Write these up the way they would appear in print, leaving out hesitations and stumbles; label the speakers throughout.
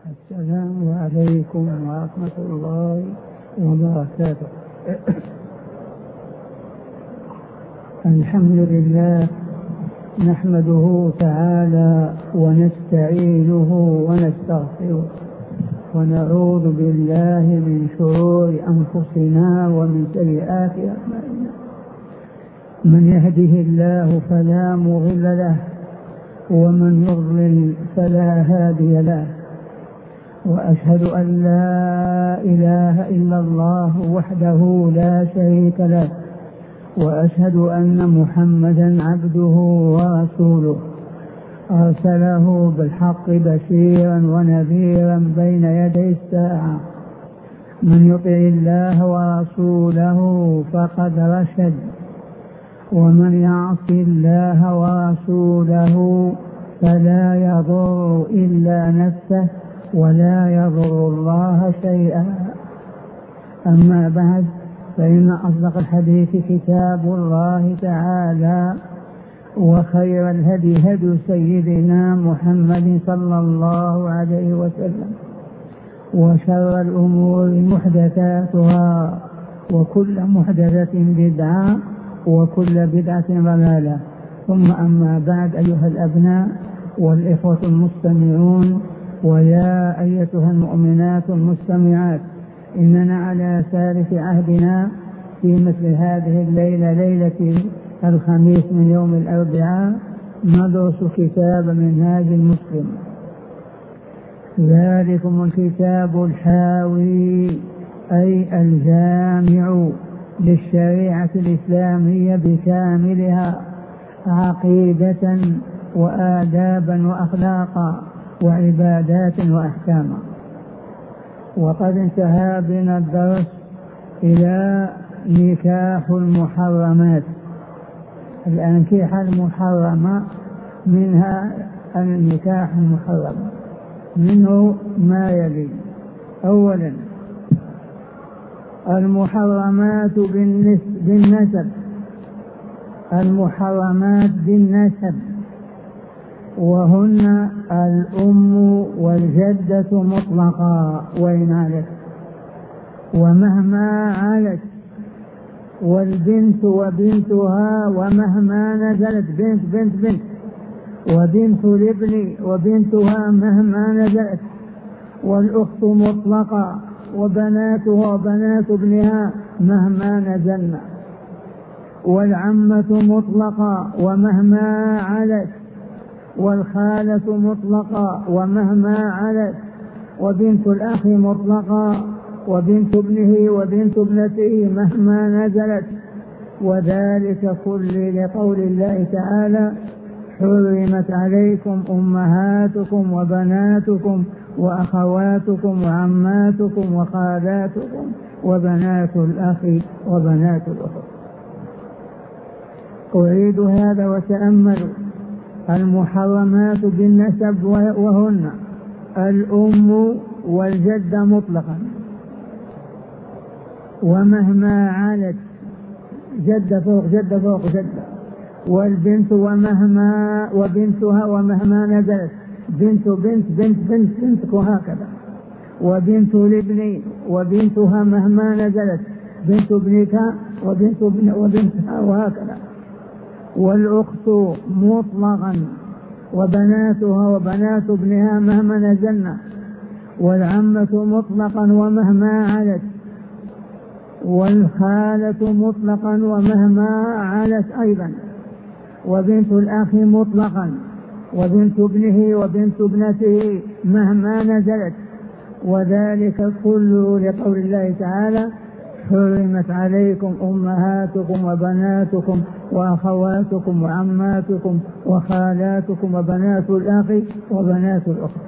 Speaker 1: السلام عليكم ورحمة الله وبركاته. الحمد لله نحمده تعالى ونستعينه ونستغفره ونعوذ بالله من شرور أنفسنا ومن سيئات أعمالنا. من يهده الله فلا مضل له ومن يضلل فلا هادي له، وأشهد أن لا إله إلا الله وحده لا شريك له، وأشهد أن محمدا عبده ورسوله أرسله بالحق بشيرا ونذيرا بين يدي الساعة. من يطع الله ورسوله فقد رشد، ومن يعص الله ورسوله فلا يضر إلا نفسه ولا يضر الله شيئا. أما بعد، فإن أصدق الحديث كتاب الله تعالى، وخير الهدي هدي سيدنا محمد صلى الله عليه وسلم، وشر الأمور محدثاتها، وكل محدثة بدعة، وكل بدعة ضلالة. ثم أما بعد، أيها الأبناء والإخوة المستمعون، ويا أيتها المؤمنات المستمعات، إننا على ثالث عهدنا في مثل هذه الليلة، ليلة الخميس من يوم الأربعاء، ندرس كتاب منهاج المسلم. ذلكم الكتاب الحاوي أي الجامع للشريعة الإسلامية بكاملها، عقيدة وآدابا وأخلاقا وعبادات وأحكاما. وقد انتهى بنا الدرس إلى نكاح المحرمات. الأنكحة المحرمة منها النكاح المحرم، منه ما يلي: أولا المحرمات بالنسب، المحرمات بالنسب، وهن الأم والجدة مطلقا وإن علت ومهما علت، والبنت وبنتها ومهما نزلت، بنت بنت بنت، وبنت الابن وبنتها مهما نزلت، والأخت مطلقا، وبناتها وبنات ابنها مهما نزلنا، والعمة مطلقا ومهما علت، والخالة مطلقا ومهما علت، وبنت الأخ مطلقا، وبنت ابنه وبنت ابنته مهما نزلت. وذلك كل لقول الله تعالى: حرمت عليكم أمهاتكم وبناتكم وأخواتكم وعماتكم وخالاتكم وبنات الأخ وبنات الأخت. أعيد هذا وتأملوا: المحرمات بالنسب وهن الأم والجدة مطلقا ومهما علت، جدة فوق جدة فوق جدة، والبنت وبنتها ومهما نزلت، بنت بنت بنت بنت بنت، وهكذا، وبنت الابن وبنتها مهما نزلت، بنت ابنك وبنتها، وهكذا، والأخت مطلقا وبناتها وبنات ابنها مهما نزلنا، والعمة مطلقا ومهما علت، والخالة مطلقا ومهما علت أيضا، وبنت الأخ مطلقا، وبنت ابنه وبنت ابنته مهما نزلت. وذلك كله لقول الله تعالى: حرمت عليكم أمهاتكم وبناتكم وأخواتكم وعماتكم وخالاتكم وبنات الأخ وبنات الأخت.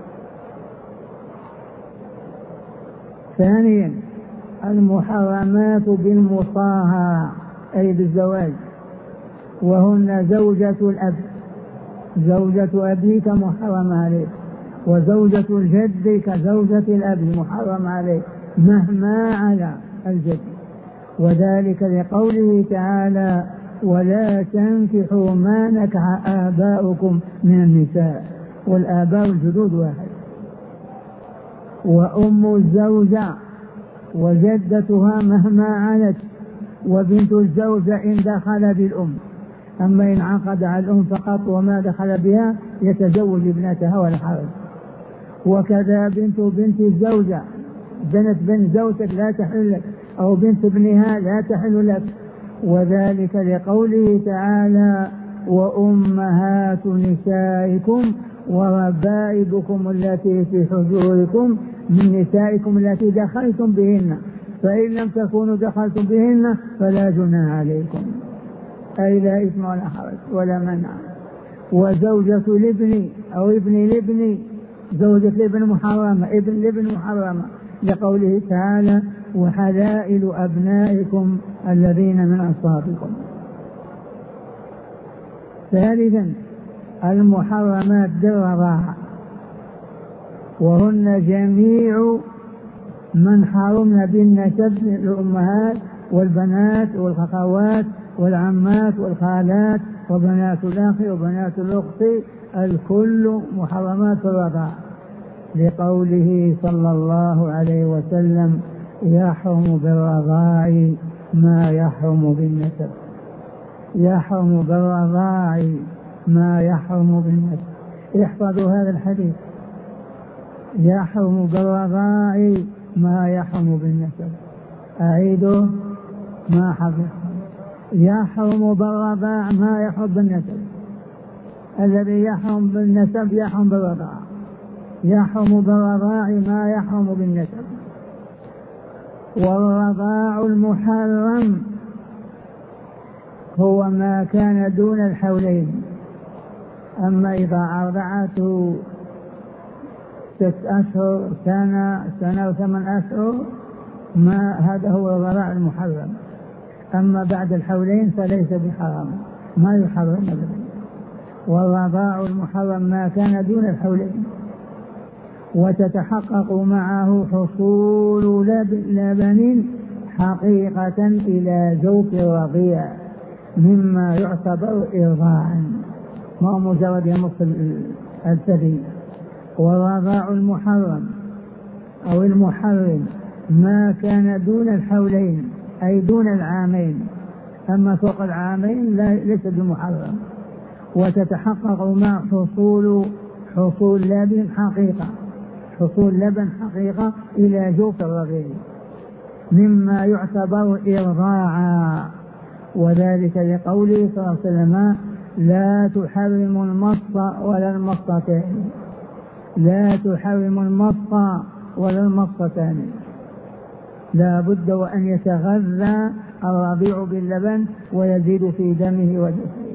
Speaker 1: ثانيا المحرمات بالمصاهرة أي بالزواج، وهن زوجة الأب، زوجة أبيك محرم عليك، وزوجة الجد كزوجة الأب محرم عليك مهما على الجد. وذلك لقوله تعالى: ولا تنكحوا ما نكح آباؤكم من النساء، والآباء الجدود واحد. وأم الزوجة وجدتها مهما عنت، وبنت الزوجة إن دخل بالأم. أما إن عقد على الأم فقط وما دخل بها يتزوج ابنتها ولا حرج. وكذا بنت الزوجة، بنت زوجك لا تحل لك، أو بنت ابنها لا تحل لك، وذلك لقوله تعالى: وأمهات نسائكم وربائبكم التي في حجوركم من نسائكم التي دخلتم بهن، فإن لم تكونوا دخلتم بهن فلا جناح عليكم، أي لا إثم ولا حرج ولا منع. وزوجة الابن أو ابن الابن، زوجة الابن محرمة، ابن الابن محرمة، لقوله تعالى: وحلائل أبنائكم الذين من أصلابكم. ثالثا المحرمات بالرضاعة، وهن جميع من حرمن بالنسب، الأمهات والبنات والخخوات والعمات والخالات وبنات الأخ وبنات الأخت، الكل محرمات بالرضاعة، لقوله صلى الله عليه وسلم: يحرم بالرضاع ما يحرم بالنسب، يحرم بالرضاع ما يحرم بالنسب. احفظوا هذا الحديث: يحرم بالرضاع ما يحرم بالنسب. أعيده ما حفظ: يحرم بالرضاع ما يحرم بالنسب. الذي يحرم بالنسب يحرم بالرضاع، يحرم بالرضاع ما يحرم بالنسب. والرضاع المحرم هو ما كان دون الحولين. أما إذا أرضعته 6 أشهر، سنة و8 أشهر، ما هذا هو الرضاع المحرم. أما بعد الحولين فليس بحرام، ما يحرم أبدا. والرضاع المحرم ما كان دون الحولين، وتتحقق معه حصول لبن حقيقة إلى جوف الرضيع مما يعتبر إرضاعا، ما مجرد يمص الثدي. والرضاع المحرم أو المحرم ما كان دون الحولين، أي دون العامين. أما فوق العامين ليس بمحرم. وتتحقق مع حصول لبن حقيقة، حصول لبن حقيقة إلى جوف الرضيع مما يعتبر إرضاعا، وذلك لقوله صلى الله عليه وسلم: لا تحرم المص ولا المصتان، لا تحرم المص ولا المصتان. لا بد وأن يتغذى الرضيع باللبن ويزيد في دمه وجسمه.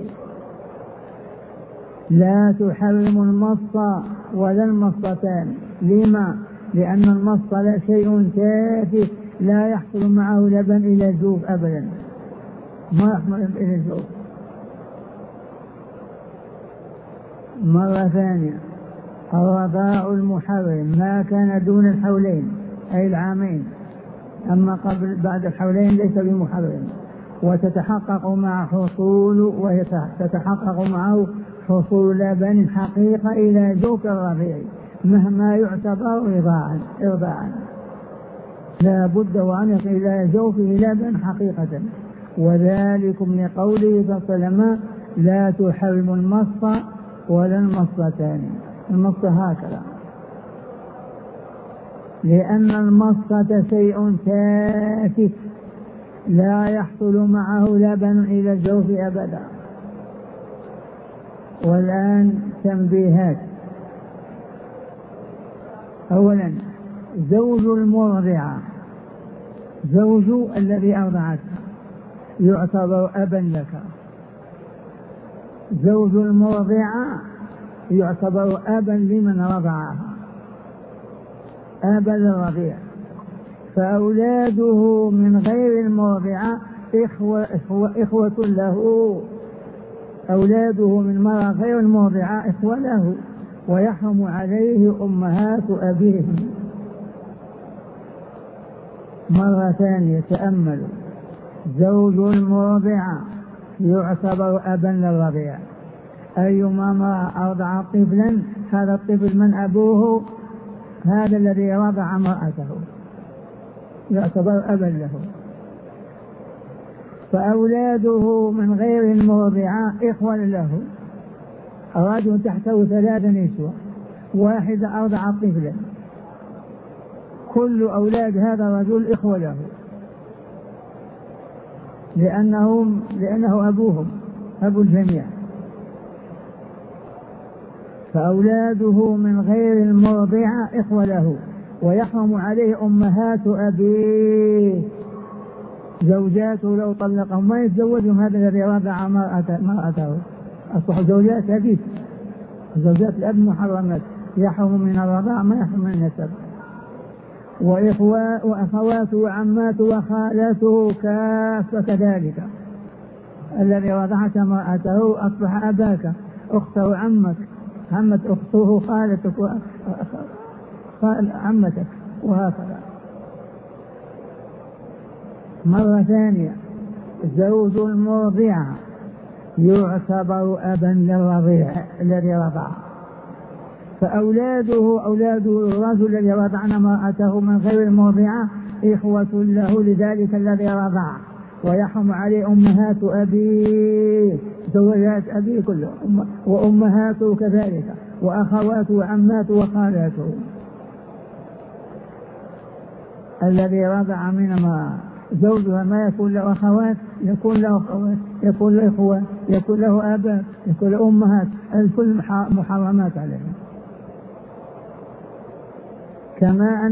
Speaker 1: لا تحرم المص ولا المصتان. لما؟ لأن المص لا شيء تافه لا يحصل معه لبن إلى الجوف أبدا، ما يحصل إلى الجوف. مرة ثانية: الرضاع المحرم ما كان دون الحولين أي العامين، أما بعد الحولين ليس بمحرم. وتتحقق مع تتحقق معه حصول لبن حقيقة إلى جوف الرضيع مهما يعتبر إرضاعا. لا بد وأن يصل إلى جوفه لبن حقيقة، وذلكم لقوله صلى الله عليه وسلم: لا تحرم المص ولا المصتان. المص هكذا، لأن المصة شيء تافه لا يحصل معه لبن إلى الجوف أبدا. والآن تنبيهات: أولا، زوج المرضعة، زوج الذي أرضعتها يعتبر أبا لك. زوج المرضعة يعتبر أبا لمن رضعها، أبا للرضيع. فأولاده من غير المرضعة إخوة له، أولاده من مرة غير المرضعة إخوة له، ويحرم عليه أمهات أبيهم. مرة ثانية تأملوا: زوج المرضعة يعتبر أبا للرضيع. أيما امرأة أرضعت طفلا، هذا الطفل من أبوه؟ هذا الذي رضع امرأته يعتبر أبا له. فأولاده من غير المرضعة إخوة له. رجل تحته 3 نسوة، واحدة أرضعت طفلا، كل أولاد هذا الرجل إخوة له، لأنه أبوهم أبو الجميع. فأولاده من غير المرضعة إخوة له، ويحرم عليه أمهات أبيه، زوجاته لو طلقهم ما يتزوجهم هذا الذي رضع مرأته، أصبح زوجات أبيه، زوجات الأب محرمات، يحرم من الرضاع ما يحرم من النسب. وأخواته وعماته وخالاته كافة كذلك، الذي رضعت مرأته أصبح أباك، أخته عمك، عمت أخته خالتك عمتك، وهكذا. مرة ثانية، زوج المرضعة يعتبر أبا للرضيع الذي رضع. فأولاده أولاد الرجل الذي رضعن امرأته من غير المرضعة إخوة له لذلك الذي رضع، ويحرم عليه أمهات أبيه، زوجات أبيه كلهم، وأمهاته كذلك، وأخواته وعماته وخالاته. الذي رضع من امرأة زوجها ما يكون له أخوات، يكون له أخوات، يكون له إخوة، يكون له آباء، يكون له أمهات، الكل محرمات عليهم. كما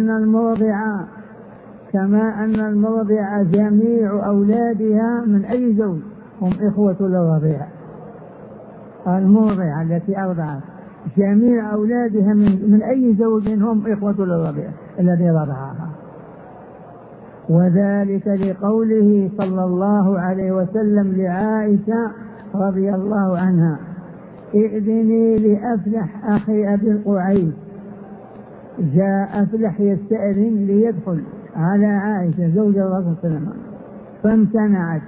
Speaker 1: أن المرضع جميع أولادها من أي زوج هم إخوة للرضيع. المرضعة التي أرضعت جميع أولادها من أي زوج هم إخوة للرضيع الذي رضعها. وذلك لقوله صلى الله عليه وسلم لعائشة رضي الله عنها: ائذني لأفلح أخي أبي القعيس. جاء أفلح يستأذن ليدخل على عائشة زوج الرسول صلى الله عليه وسلم فامتنعت،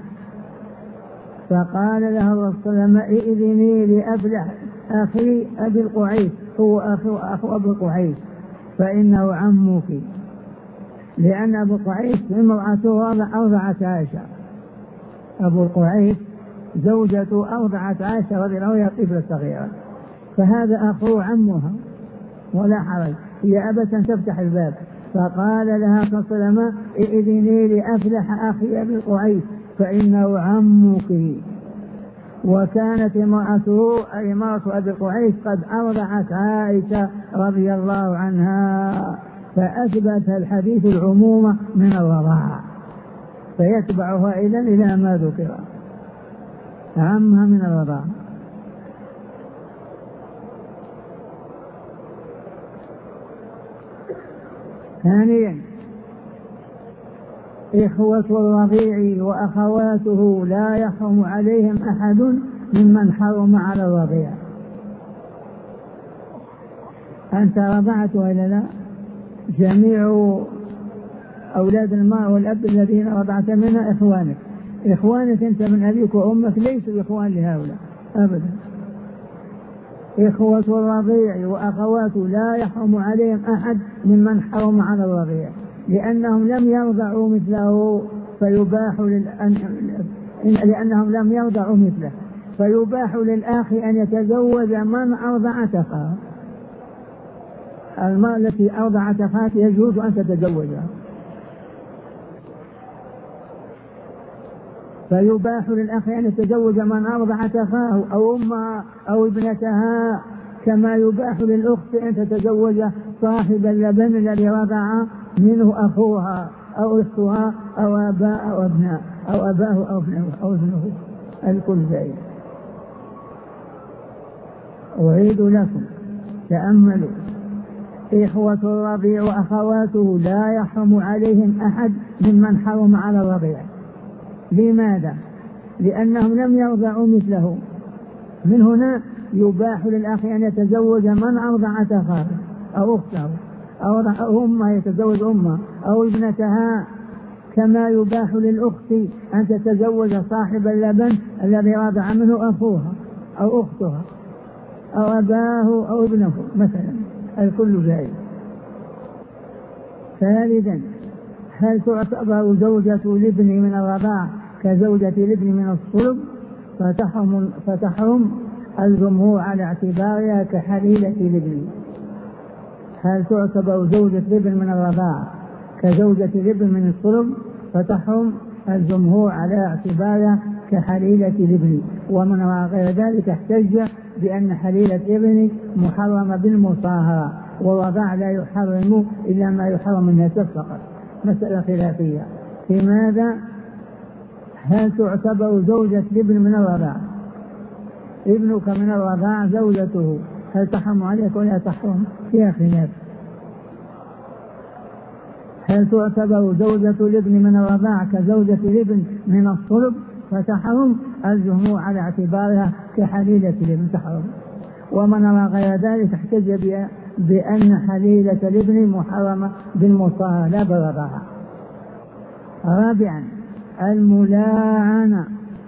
Speaker 1: فقال لها الرسول صلى الله عليه وسلم: ائذني لأفلح أخي أبي القعيس، هو أخو أبي القعيس فإنه عمك، لأن أبو القعيس امرأته أرضعت عائشة، أبو القعيس زوجته أرضعت عائشة رضي الله عنها طفلة صغيرة، فهذا أخوه عمها ولا حرج، هي أبت أن تفتح الباب، فقال لها صلى الله عليه وسلم: ائذني لأفلح أخي أبي القعيس فإنه عمك. وكانت امرأته أي امرأة أبي القعيس قد أرضعت عائشة رضي الله عنها، فأثبت الحديث العموم من الرضاعة، فيتبعها إذن إلى ما ذكر عمها من الرضاعة. ثانيا، إخوة الرضيع وأخواته لا يحرم عليهم أحد ممن حرم على الرضيع. أنت رضعت ولا لا؟ جميع أولاد المرأة والأب الذين رضعت منها إخوانك أنت من أبيك وأمك ليسوا إخوان لهؤلاء أبدا. إخوة الرضيع وأخواته لا يحرم عليهم أحد ممن حرم على الرضيع، لأنهم لم يرضعوا مثله فيباح للأخ أن يتزوج من أرضعت أخاه. المرأة التي أرضعت أخاك يجوز أن تتزوجها، فيباح للأخ أن يتزوج من أرضعت أخاه أو أمها أو ابنتها، كما يباح للأخت أن تتزوج صاحب اللبن الذي رضع منه أخوها أو أختها أو أباء أو أبناء أو أباه أو ابنه، الكل ذلك. أعيد لكم، تأملوا: إخوة الرضيع وأخواته لا يحرم عليهم أحد ممن حرم على الرضيع. لماذا؟ لأنهم لم يرضعوا مثله. من هنا يباح للأخ أن يتزوج من أرضعت أخاه أو أخته أو أمها يتزوج أمها أو ابنتها، كما يباح للأخت أن تتزوج صاحب اللبن الذي رضع منه أخوها أو أختها أو أباه أو ابنه مثلا، الكل ذلك. ثالثا هل تعتبر زوجة الابن من الرضاع كزوجة الابن من الصلب؟ فتحرم الجمهور على اعتبارها كحليلة الابن. هل تعتبر زوجة الابن من الرضاع كزوجة الابن من الصلب؟ فتحرم الجمهور على اعتبارها كحليلة الابن. ومن غير ذلك احتج بأن حليلة الابن محرمة بالمصاهرة، والرضاع لا يحرم إلا ما يحرم النسب فقط. مسألة خلافية في ماذا؟ هل تعتبر زوجة الابن من الرضاع؟ ابنك من الرضاع زوجته هل تحرم عليك ولا تحرم؟ فيها خلاف. هل تعتبر زوجة الابن من الرضاع كزوجة الابن من الصلب؟ فتحرم الجمهور على اعتبارها كحليلة الابن تحرم. ومن رأى غير ذلك احتج بأن حليلة الابن محرمة بالمصاهرة لا بالرضاعة. رابعا الملاعنة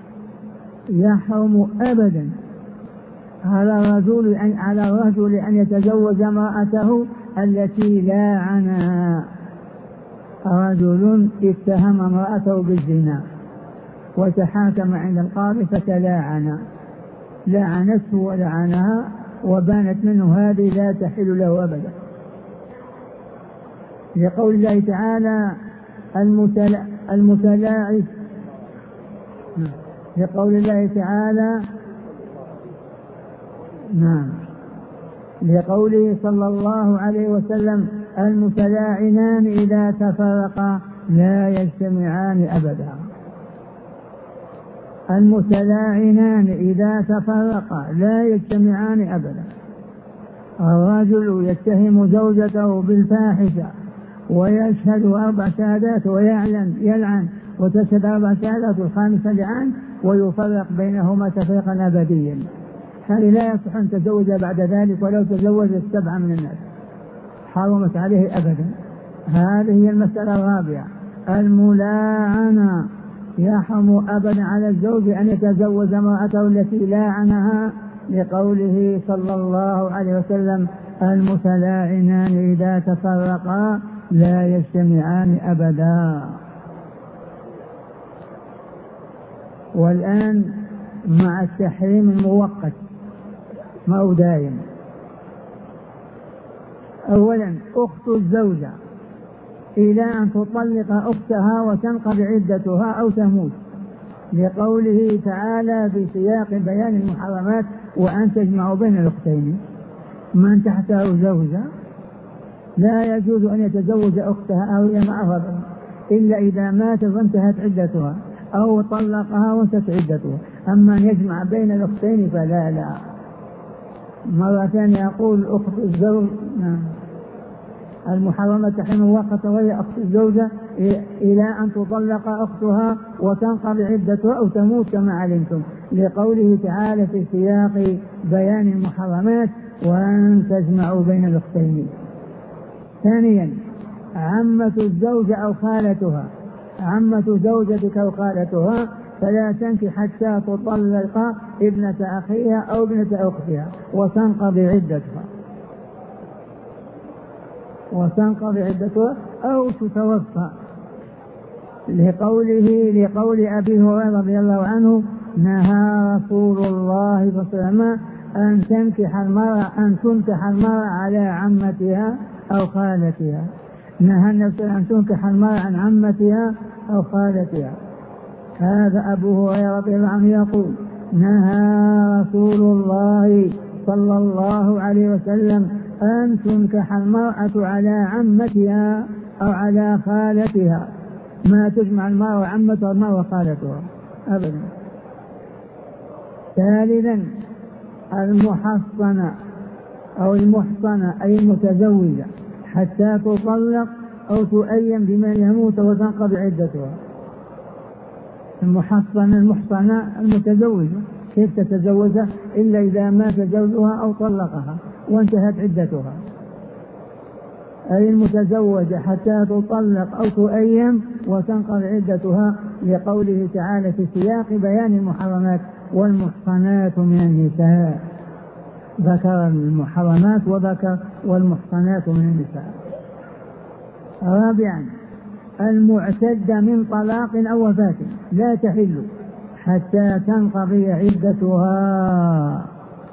Speaker 1: يحرم أبدا على الرجل أن يتزوج امرأته التي لاعنها. رجل اتهم امرأته بالزنا وتحاكم عند القاضي فتلاعن، لعنته ولعنها وبانت منه هذه لا تحل له أبدا، لقول الله تعالى المتلاعب، لقول الله تعالى نعم، لقوله صلى الله عليه وسلم المتلاعنان إذا تفرقا لا يجتمعان أبدا. المتلاعنان إذا تفرقا لا يجتمعان أبدا. الرجل يتهم زوجته بالفاحشة ويشهد 4 شهادات ويلعن وتشهد 4 شهادات والخامسة لعن ويفرق بينهما تفريقا أبديا. هذه لا يصح أن تزوج بعد ذلك ولو تزوج 7 من الناس، حرمت عليه أبدا. هذه هي المسألة الرابعة. الملاعنة يحرم أبدا على الزوج أن يتزوج امرأته التي لاعنها، لقوله صلى الله عليه وسلم المتلاعنان إذا تفرقا لا يجتمعان أبدا. والآن مع التحريم المؤقت ما هو دائم. أولا أخت الزوجة إلى أن تطلق أختها وتنقضي عدتها أو تموت، لقوله تعالى في سياق بيان المحرمات وأن تجمعوا بين الأختين. من تحته زوجة لا يجوز أن يتزوج أختها أو هي معها إلا إذا ماتت وانتهت عدتها أو طلقها وانتهت عدتها. أما أن يجمع بين الأختين فلا. مرة ثانية يقول أخت الزوج المحرمة تحرم مؤقتا وهي أخت الزوجة إلى أن تطلق أختها وتنقضي عدتها أو تموت كما علمتم، لقوله تعالى في سياق بيان المحرمات وأن تجمعوا بين الأختين. ثانيا عمة الزوجة أو خالتها، عمة زوجتك أو خالتها فلا تنكح حتى تطلق ابنة أخيها أو ابنة أختها وتنقضي عدتها أو تتوفى، لقول أبي هريرة رضي الله عنه نهى رسول الله صلى الله عليه وسلم أن تنكح المرأة على عمتها أو خالتها. نهى النبي أن تنكح المرأة عن عمتها أو خالتها. هذا أبو هريرة رضي الله عنه يقول نهى رسول الله صلى الله عليه وسلم أن تنكح المرأة على عمتها أو على خالتها، ما تجمع المرأة عمتها والمرأة خالتها أبدا. ثالثا المحصنة أو المحصنة أي المتزوجة حتى تطلق أو تؤيم بمن يموت وتنقضي عدتها. المحصنة المتزوجة كيف تتزوجها إلا إذا مات زوجها أو طلقها وانتهت عدتها. أي المتزوجة حتى تطلق أو تؤيم وتنقضي عدتها، لقوله تعالى في سياق بيان المحرمات والمحصنات من النساء، ذكر المحرمات وذكر والمحصنات من النساء. رابعا المعتدة من طلاق أو وفاة لا تحل حتى تنقضي عدتها.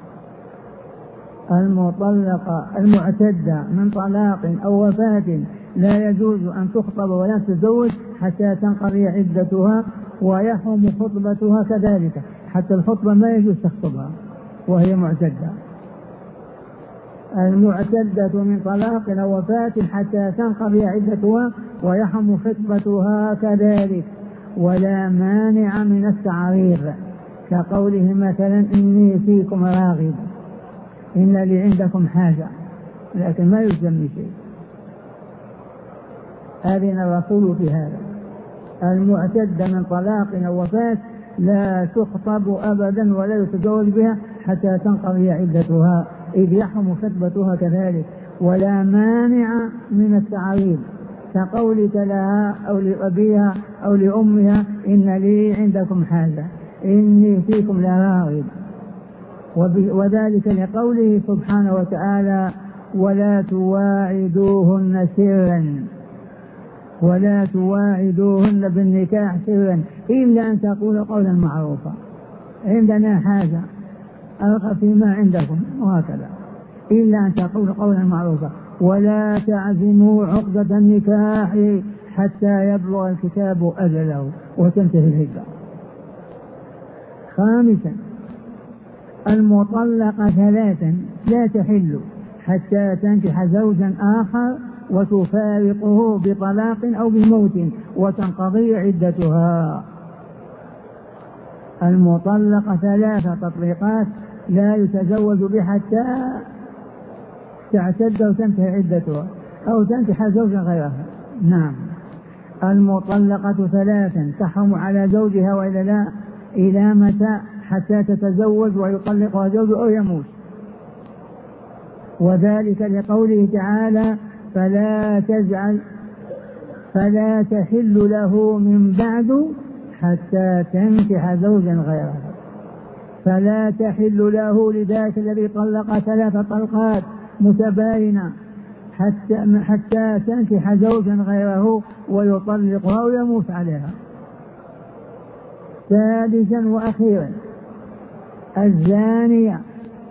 Speaker 1: المطلقة المعتدة من طلاق أو وفاة لا يجوز أن تخطب ولا تتزوج حتى تنقضي عدتها، ويحرم خطبتها كذلك، حتى الخطبة ما يجوز تخطبها وهي معتدة. المعتدة من طلاق أو وفاة حتى تنقضي عدتها ويحرم خطبتها كذلك. ولا مانع من التعريض كقوله مثلا إني فيكم راغب، إن لي عندكم حاجة، لكن ما يلزم شيء. أذن الرسول في هذا. المعتدة من طلاق أو وفاة لا تخطب أبدا ولا يتزوج بها حتى تنقضي عدتها، إذ يحرم خطبتها كذلك. ولا مانع من التعريض كقولك لها أو لأبيها أو لأمها إن لي عندكم حاجة، إني فيكم لراغب، وذلك لقوله سبحانه وتعالى ولا تواعدوهن سرا، ولا تواعدوهن بالنكاح سرا إلا أن تقول قولا معروفا، عندنا حاجة ألقى فيما عندكم، وهكذا، إلا أن تقول قولا معروفا. ولا تعزموا عقدة النكاح حتى يبلغ الكتاب أجله وتنتهي العدة. خامسا المطلقة ثلاثا لا تحل حتى تنكح زوجا آخر وتفارقه بطلاق أو بموت وتنقضي عدتها. المطلقة ثلاثة تطليقات لا يتزوج بها حتى تعتد وتنتهي عدتها أو تنكح زوجا غيرها. نعم. المطلقة ثلاثا تحرم على زوجها وإلا لا إلى متى؟ حتى تتزوج ويطلقها زوجها أو يموت، وذلك لقوله تعالى فلا تحل له من بعد حتى تنكح زوجا غيرها. فلا تحل له لذاك الذي طلق 3 طلقات متباينة حتى تنكح زوجا غيره ويطلقها ويموت عليها. سادسا وأخيرا الزانية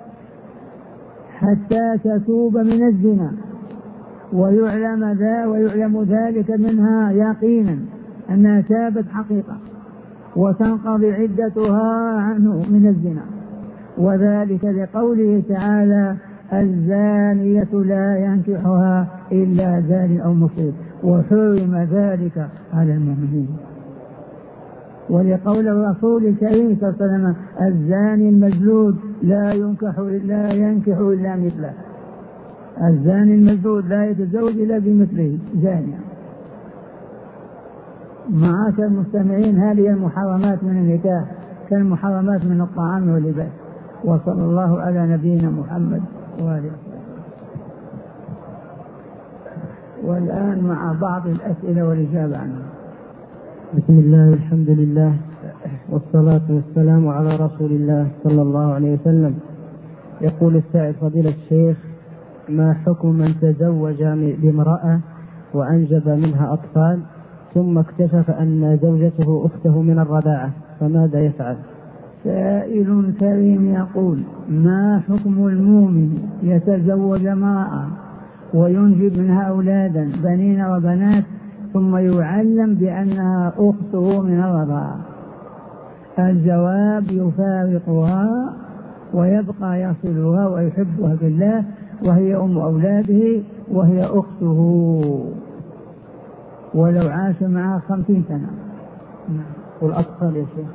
Speaker 1: حتى تتوب من الزنا ويعلم ذلك منها يقينا أنها تابت حقيقة وتنقضي عدتها عنه من الزنا، وذلك لقوله تعالى الزانية لا ينكحها إلا زاني أو مشرك وحرم ذلك على المؤمنين. ولقول الرسول الكريم صلى الله عليه وسلم الزاني المجلود لا ينكح إلا مثله. الزاني المجلود لا يتزوج إلا بمثله زانية. معاشر المستمعين، هذه المحرمات من النكاح كالمحرمات من الطعام واللباس. وصلى الله على نبينا محمد وآله. والآن مع بعض الأسئلة والإجابة عنها.
Speaker 2: بسم الله والحمد لله والصلاة والسلام على رسول الله صلى الله عليه وسلم. يقول السائل فضيلة الشيخ ما حكم من تزوج بامرأة وأنجب منها أطفال ثم اكتشف أن زوجته أخته من الرضاعة فماذا يفعل؟
Speaker 1: سائل كريم يقول ما حكم المؤمن يتزوج امرأة وينجب منها أولادا بنين وبنات ثم يعلم بأنها أخته من الرضاعة؟ الجواب يفارقها ويبقى يصلها ويحبها بالله وهي أم أولاده وهي أخته ولو عاش معها 50 سنة.
Speaker 2: والأطفال يا شيخ؟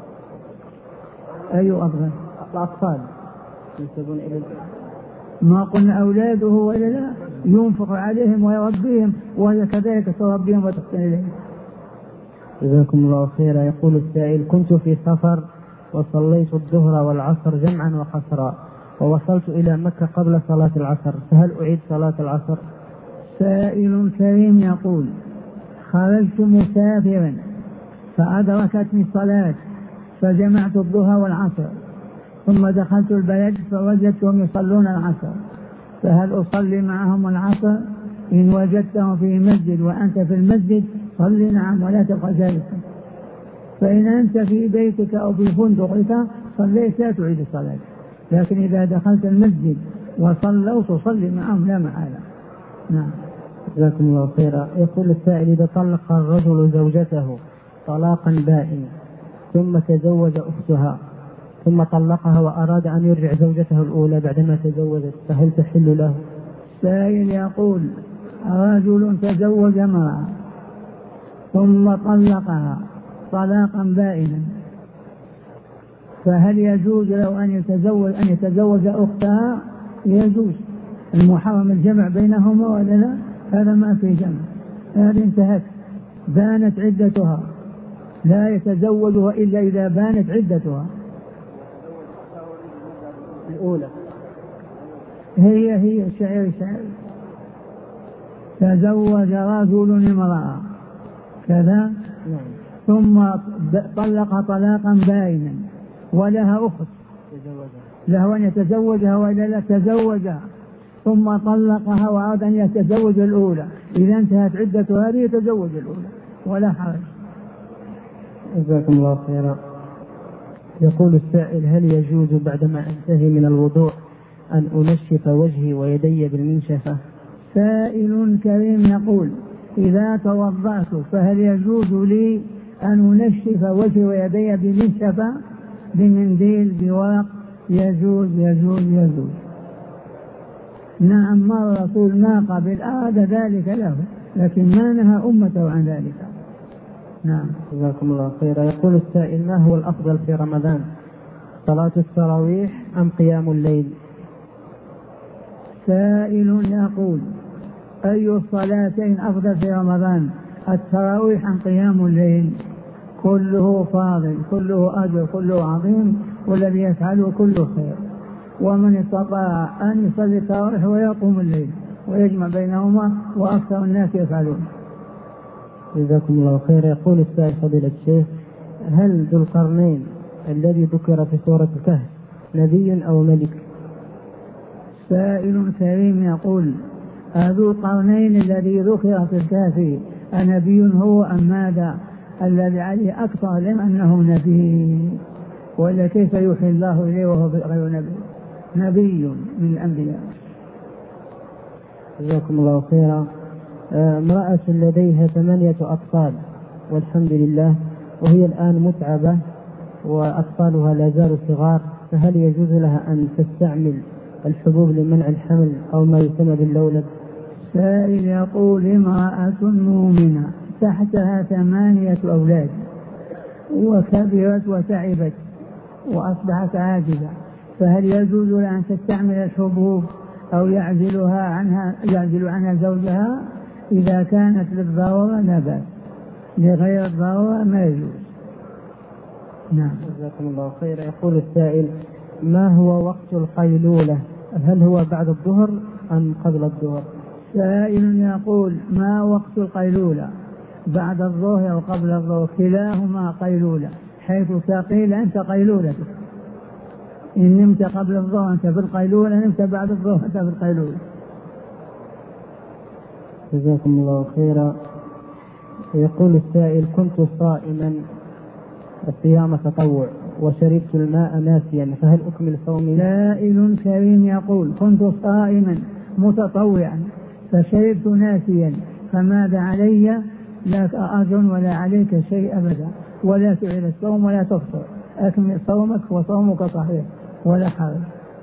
Speaker 1: أي أطفال؟
Speaker 2: الأطفال ينسبون إلى
Speaker 1: ما قلنا أولاده ولا لا ينفق عليهم ويربيهم وهي كذلك تربيهم وتحسن إليهم.
Speaker 2: جزاكم الله خيرا. يقول السائل كنت في سفر وصليت الظهر والعصر جمعا وقصرا ووصلت إلى مكة قبل صلاة العصر فهل أعيد صلاة العصر؟
Speaker 1: سائل كريم يقول خرجت مسافرا فأدركتني الصلاة فجمعت الظهر والعصر ثم دخلت البلد فوجدتهم يصلون العصر فهل أصلي معهم العصر إن وجدته في مسجد وأنت في المسجد صل نعم ولا تبقى جالسا، فإن أنت في بيتك أو في فندقك صليت لا تعيد الصلاة، لكن إذا دخلت المسجد وصلوا تصلي معهم لا محالة. نعم.
Speaker 2: جزاكم الله خيرا. يقول السائل: إذا طلق الرجل زوجته طلاقا بائنا ثم تزوج أختها ثم طلقها وأراد أن يرجع زوجته الأولى بعدما تزوجت، فهل تحل له؟
Speaker 1: السائل يقول: رجل تزوج امرأة ثم طلقها طلاقا بائنا، فهل يجوز له أن يتزوج أختها؟ يجوز، المحرم الجمع بينهما ولا لا؟ هذا ما في جمع، هذه انتهت، بانت عدتها، لا يتزوجها إلا إذا بانت عدتها
Speaker 2: الأولى.
Speaker 1: هي شعر تزوج رجل امرأة كذا ثم طلق طلاقا بائنا ولها أخت له أن يتزوجها وإلا لا تزوجها ثم طلقها وأراد أن يتزوج الأولى، إذا انتهت عدة هذه يتزوج الأولى ولا حرج.
Speaker 2: جزاكم الله خيرا. يقول السائل: هل يجوز بعدما أنتهي من الوضوء أن أنشف وجهي ويدي بالمنشفة؟
Speaker 1: سائل كريم يقول: إذا توضأت فهل يجوز لي أن أنشف وجهي ويدي بمنشفة بمنديل بورق؟ يجوز يجوز يجوز. نعم، ما الرسول ما قبل أراد ذلك له، لكن ما نهى أمته عن ذلك. نعم.
Speaker 2: جزاكم الله خيرا. يقول السائل: ما هو الأفضل في رمضان، صلاة التراويح أم قيام الليل؟
Speaker 1: سائل يقول: أي الصلاتين أفضل في رمضان، التراويح أم قيام الليل؟ كله فاضل، كله أجر، كله عظيم، والذي يفعله كله خير، ومن استطاع أن يصلي التراويح ويقوم الليل ويجمع بينهما وأكثر الناس يفعلون.
Speaker 2: جزاكم الله خير. يقول السائل: فضيلة الشيخ، هل ذو القرنين الذي ذكر في سورة الكهف نبي أو ملك؟
Speaker 1: سائل كريم يقول: ذو القرنين الذي ذكر في الكهف أنبي هو أم ماذا؟ الذي عليه أكثر علم أنه نبي، ولا كيف يوحي الله إليه وهو غير نبي؟ نبي من الأنبياء.
Speaker 2: جزاكم الله خيرا. امرأة لديها 8 أطفال والحمد لله، وهي الآن متعبة وأطفالها لا زالوا صغار، فهل يجوز لها أن تستعمل الحبوب لمنع الحمل أو ما يسمى باللولب؟
Speaker 1: سائل يقول: امرأة مؤمنة تحتها 8 أولاد وكبرت وتعبت وأصبحت عاجزة، فهل يجوز لها أن تستعمل الحبوب أو يعزل عنها زوجها؟ إذا كانت للضرورة لا بأس، لغير الضرورة ما يجوز. نعم.
Speaker 2: جزاكم الله خير. يقول السائل: ما هو وقت القيلولة، هل هو بعد الظهر أم قبل الظهر؟
Speaker 1: سائل يقول: ما وقت القيلولة، بعد الظهر أو قبل الظهر؟ كلاهما قيلولة، حيث تقيل أنت قيلولتك، إن نمت قبل الظهر أنت في القيلولة، نمت بعد الظهر أنت في القيلولة.
Speaker 2: جزاكم الله خيرا. يقول السائل: كنت صائما صيام تطوع وشربت الماء ناسيا، فهل أكمل صومي؟
Speaker 1: سائل كريم يقول: كنت صائما متطوعا فشربت ناسيا، فماذا علي؟ لا أجر ولا عليك شيء أبدا، ولا تعيد الصوم ولا تفطر، أكمل صومك وصومك صحيح ولا حرج.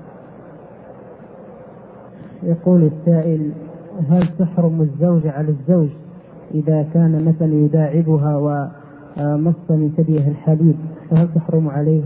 Speaker 2: يقول السائل: هل تحرم الزوج على الزوج إذا كان مثلا يداعبها ومص من ثديها الحليب، فهل تحرم عليه؟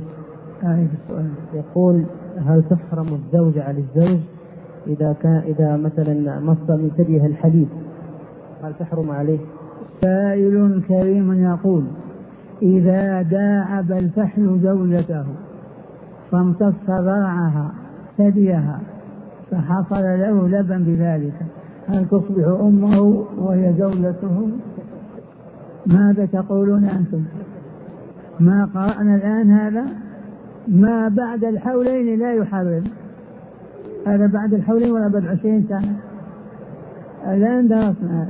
Speaker 2: يقول: هل تحرم الزوج على الزوج إذا مثلا مص من ثديها الحليب، هل تحرم عليه؟
Speaker 1: سائل كريم يقول: إذا داعب الفحل زوجته فامتص ذرعها ثديها فحصل له لبن بذلك، هل تصبح أمه وهي زوجته؟ ماذا تقولون أنتم؟ ما قرأنا الآن هذا؟ ما بعد الحولين لا يحرم، هذا بعد الحولين ولا بعد 20 سنة، الآن درسنا.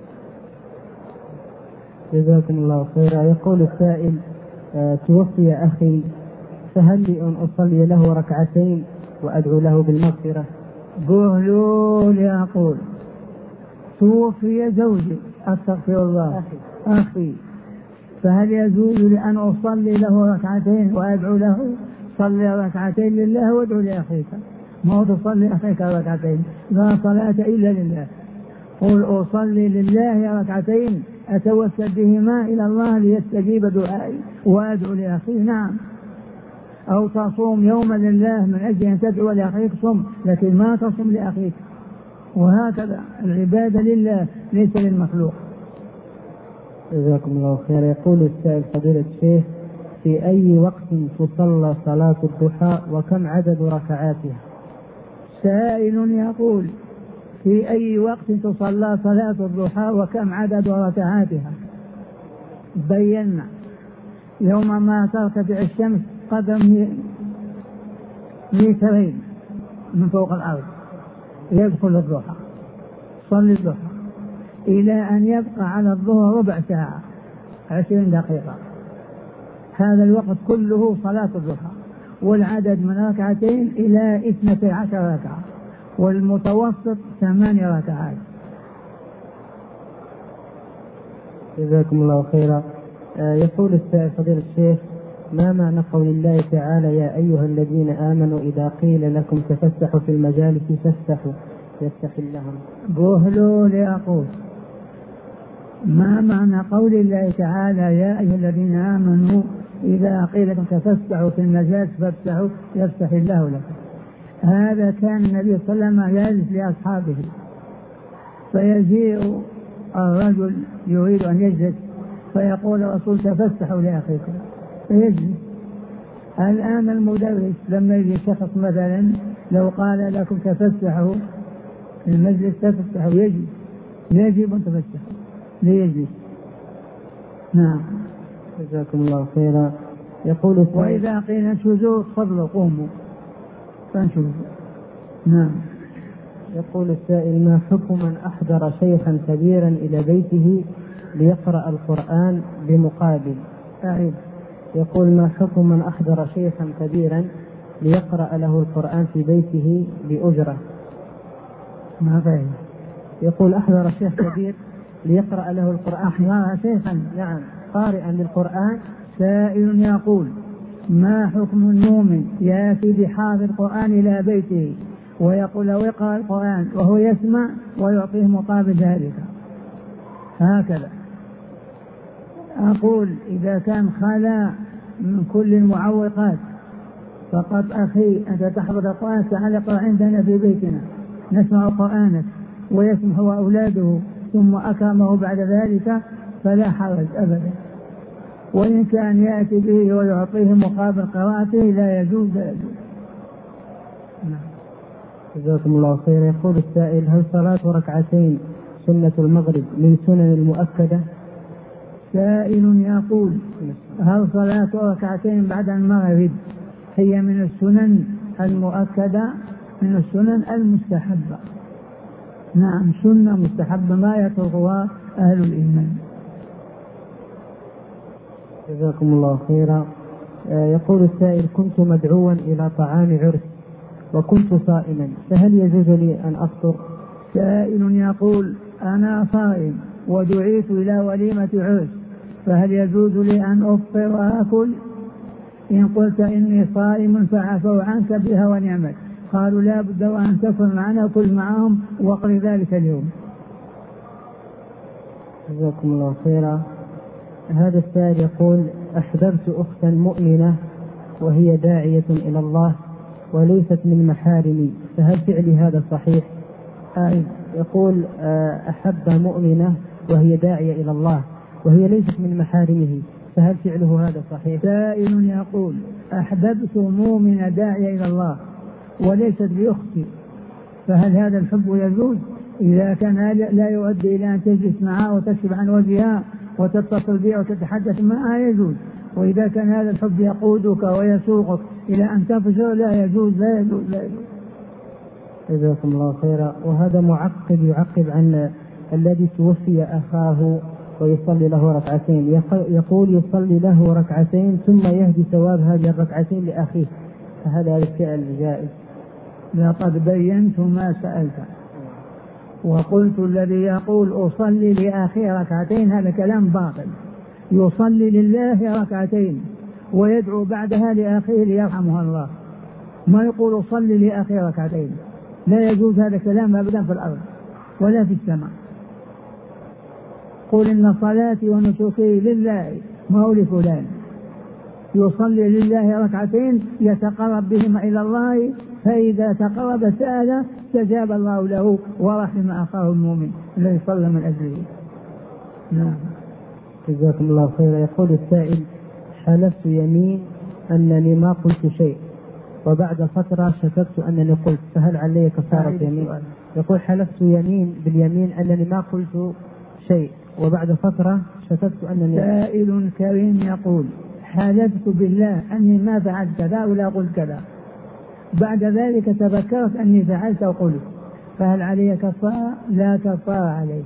Speaker 2: جزاكم الله خيرا. يقول السائل: توفي أخي، فهل لي أن أصلي له ركعتين وأدعو له بالمغفرة؟
Speaker 1: قولوا لي أقول: توفي زوجي، أستغفر الله، أخي، فهل يجوز لأن أصلي له ركعتين وأدعو له؟ صلي ركعتين لله وادعو لأخيك، ما هو تصلي أخيك ركعتين، لا صلاة إلا لله. قل: أصلي لله ركعتين أتوسل بهما إلى الله ليستجيب دعائي وأدعو لأخي. نعم. أو تصوم يوما لله من أجل أن تدعو لأخيك، صم، لكن ما تصوم لأخيك. وهكذا العبادة لله ليس للمخلوق.
Speaker 2: جزاكم الله خير. يقول السائل: فضيلة الشيخ، في أي وقت تصلى صلاة الضحى وكم عدد ركعاتها؟
Speaker 1: سائل يقول: في أي وقت تصلى صلاة الضحى وكم عدد ركعاتها؟ بينا. يوم ما ترتفع الشمس قدم مترين من فوق الأرض يدخل الضحى، صلي الضحى إلى أن يبقى على الظهر ربع ساعة 20 دقيقة، هذا الوقت كله صلاة الضحى، والعدد من ركعتين إلى 12 ركعة، والمتوسط 8 ركعات.
Speaker 2: جزاكم الله خيرا. يقول السائل: فضيلة الشيخ، ما معنى قول الله تعالى: يا أيها الذين آمنوا إذا قيل لكم تفسحوا في المجالس فافسحوا يفسح لهم؟
Speaker 1: بوهلوا لأقول: ما معنى قول الله تعالى: يا أيها الذين آمنوا إذا قيل لكم تفسحوا في المجالس فافسحوا يفسح الله لكم؟ هذا كان النبي صلى الله عليه وسلم يجلس لأصحابه، فيجيء الرجل يريد أن يجلس فيقول الرسول: تفسحوا لأخيكم، فيجلس. الآن المدرس لما يجي شخص مثلا لو قال لكم تفسحوا في المجلس تفسحوا، يجب أن تفسحوا ليجلس. نعم.
Speaker 2: جزاكم الله خيرا. يقول:
Speaker 1: وإذا قيل انشزوا تفضلوا قوموا فانشزوا. نعم.
Speaker 2: يقول السائل: ما حكم من أحضر شيخا كبيرا إلى بيته ليقرأ القرآن بمقابل؟ يقول: ما حكم من أحضر شيخا كبيرا ليقرأ له القرآن في بيته بأجرة؟
Speaker 1: ما فهم.
Speaker 2: يقول: أحضر شيخ كبير ليقرأ له القرآن.
Speaker 1: أحضر شيخا؟
Speaker 2: نعم، قارئا للقرآن.
Speaker 1: سائل يقول: ما حكم المؤمن يأتي بحافظ القرآن إلى بيته ويقول له اقرأ القرآن وهو يسمع ويعطيه مقابل ذلك؟ هكذا أقول: إذا كان خلا من كل المعوقات فقط أخي أنت تحفظ القرآن، تعال اقرأ عندنا في بيتنا نسمع قرآنك، ويسمع هو أولاده ثم أكرمه بعد ذلك فلا حرج أبدا. وإن كان يأتي به ويعطيه مقابل قراءته لا يجوز.
Speaker 2: جزاكم الله خير. يقول السائل: هل صلاة ركعتين سنة المغرب من سنن المؤكدة؟
Speaker 1: سائل يقول: هل صلاة ركعتين بعد المغرب هي من السنن المؤكدة من السنن المستحبة؟ نعم، سنة مستحبة ما يتركها أهل الإيمان.
Speaker 2: جزاكم الله خيرا. يقول السائل: كنت مدعوا إلى طعام عرس وكنت صائما، فهل يجوز لي أن أفطر؟
Speaker 1: سائل يقول: أنا صائم ودعيت إلى وليمة عرس، فهل يجوز لي أن أفطر وأكل؟ إن قلت إني صائم فعفوا عنك بها ونعمت. قالوا: لا بد وأن تكن معنا وكل معهم وقل ذلك اليوم.
Speaker 2: جزاكم الله خيرا. هذا السائل يقول: أحببت أختا مؤمنة وهي داعية إلى الله وليست من محارمي، فهل فعلي هذا صحيح؟ يقول: أحب مؤمنة وهي داعية إلى الله وهي ليست من محارمه، فهل فعله هذا صحيح؟
Speaker 1: سائل يقول: أحببت مؤمنة داعية إلى الله وليست بأختي، فهل هذا الحب يجوز؟ إذا كان لا يؤدي إلى أن تجلس معها وتكشف عن وجهها وتتصل بها وتتحدث معها يجوز، وإذا كان هذا الحب يقودك ويسوقك إلى أن تفجر لا يجوز.
Speaker 2: جزاكم الله خيرا. وهذا معقب يعقب عن الذي توفي أخاه ويصلي له ركعتين، يقول يصلي له ركعتين ثم يهدي ثواب هذه الركعتين لأخيه، فهل هذا الفعل جائز؟
Speaker 1: لقد بينت ما سألت وقلت الذي يقول أصلي لأخي ركعتين هذا كلام باطل. يصلي لله ركعتين ويدعو بعدها لأخيه ليرحمه الله، ما يقول أصلي لأخي ركعتين، لا يجوز هذا كلام أبدا في الأرض ولا في السماء. قل إن صلاتي ونسكي لله ما هو لفلان. يصلي لله ركعتين يتقرب بهما إلى الله، فإذا تقرب سأل استجاب الله له ورحم أخاه المؤمن الذي صلى من أجله. نعم.
Speaker 2: جزاكم الله خيرا. يقول السائل: حلفت يمين أنني ما قلت شيء وبعد فترة شككت أنني قلت، فهل علي كفارة يمين؟ يقول: حلفت يمين باليمين أنني ما قلت شيء وبعد فترة شككت أنني.
Speaker 1: سائل كريم يقول: حلفت بالله أني ما فعلت كذا ولا قلت كذا، بعد ذلك تذكرت أني فعلت وقلت، فهل علي كفارة؟ لا كفارة عليه.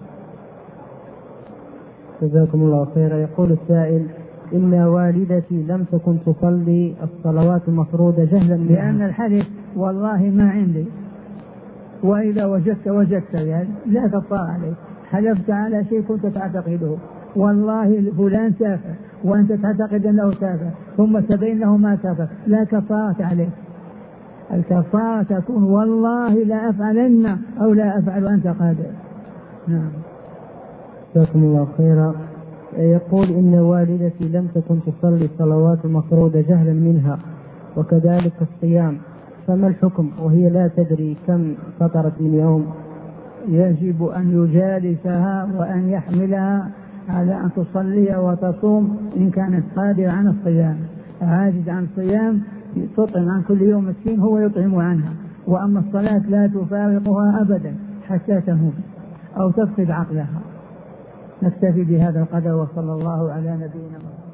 Speaker 2: جزاكم الله خيرا. يقول السائل: إن والدتي لم تكن تصلي الصلوات المفروضة جهلا
Speaker 1: لأن الحلف والله ما عندي، وإذا وجدت يعني لا كفارة عليه. حلفت على شيء كنت تعتقده، والله فلان سافر وأنت تعتقد أنه سافر ثم تبين له ما سافر، لا كفارة عليه. الكفارة تكون والله لا أفعلن أو لا أفعل أنت قادر. نعم.
Speaker 2: جزاكم الله خيرا. يقول: إن والدتي لم تكن تصلي الصلوات المفروضة جهلا منها وكذلك الصيام، فما الحكم وهي لا تدري كم فطرت من يوم؟
Speaker 1: يجب أن يجالسها وأن يحملها على أن تصلي وتصوم إن كانت قادرة عن الصيام. عاجز عن الصيام تطعم عن كل يوم مسكين هو يطعم عنها، وأما الصلاة لا تفارقها أبدا حتى تموت أو تفقد عقلها. نكتفي بهذا القدر، وصلى الله على نبينا محمد.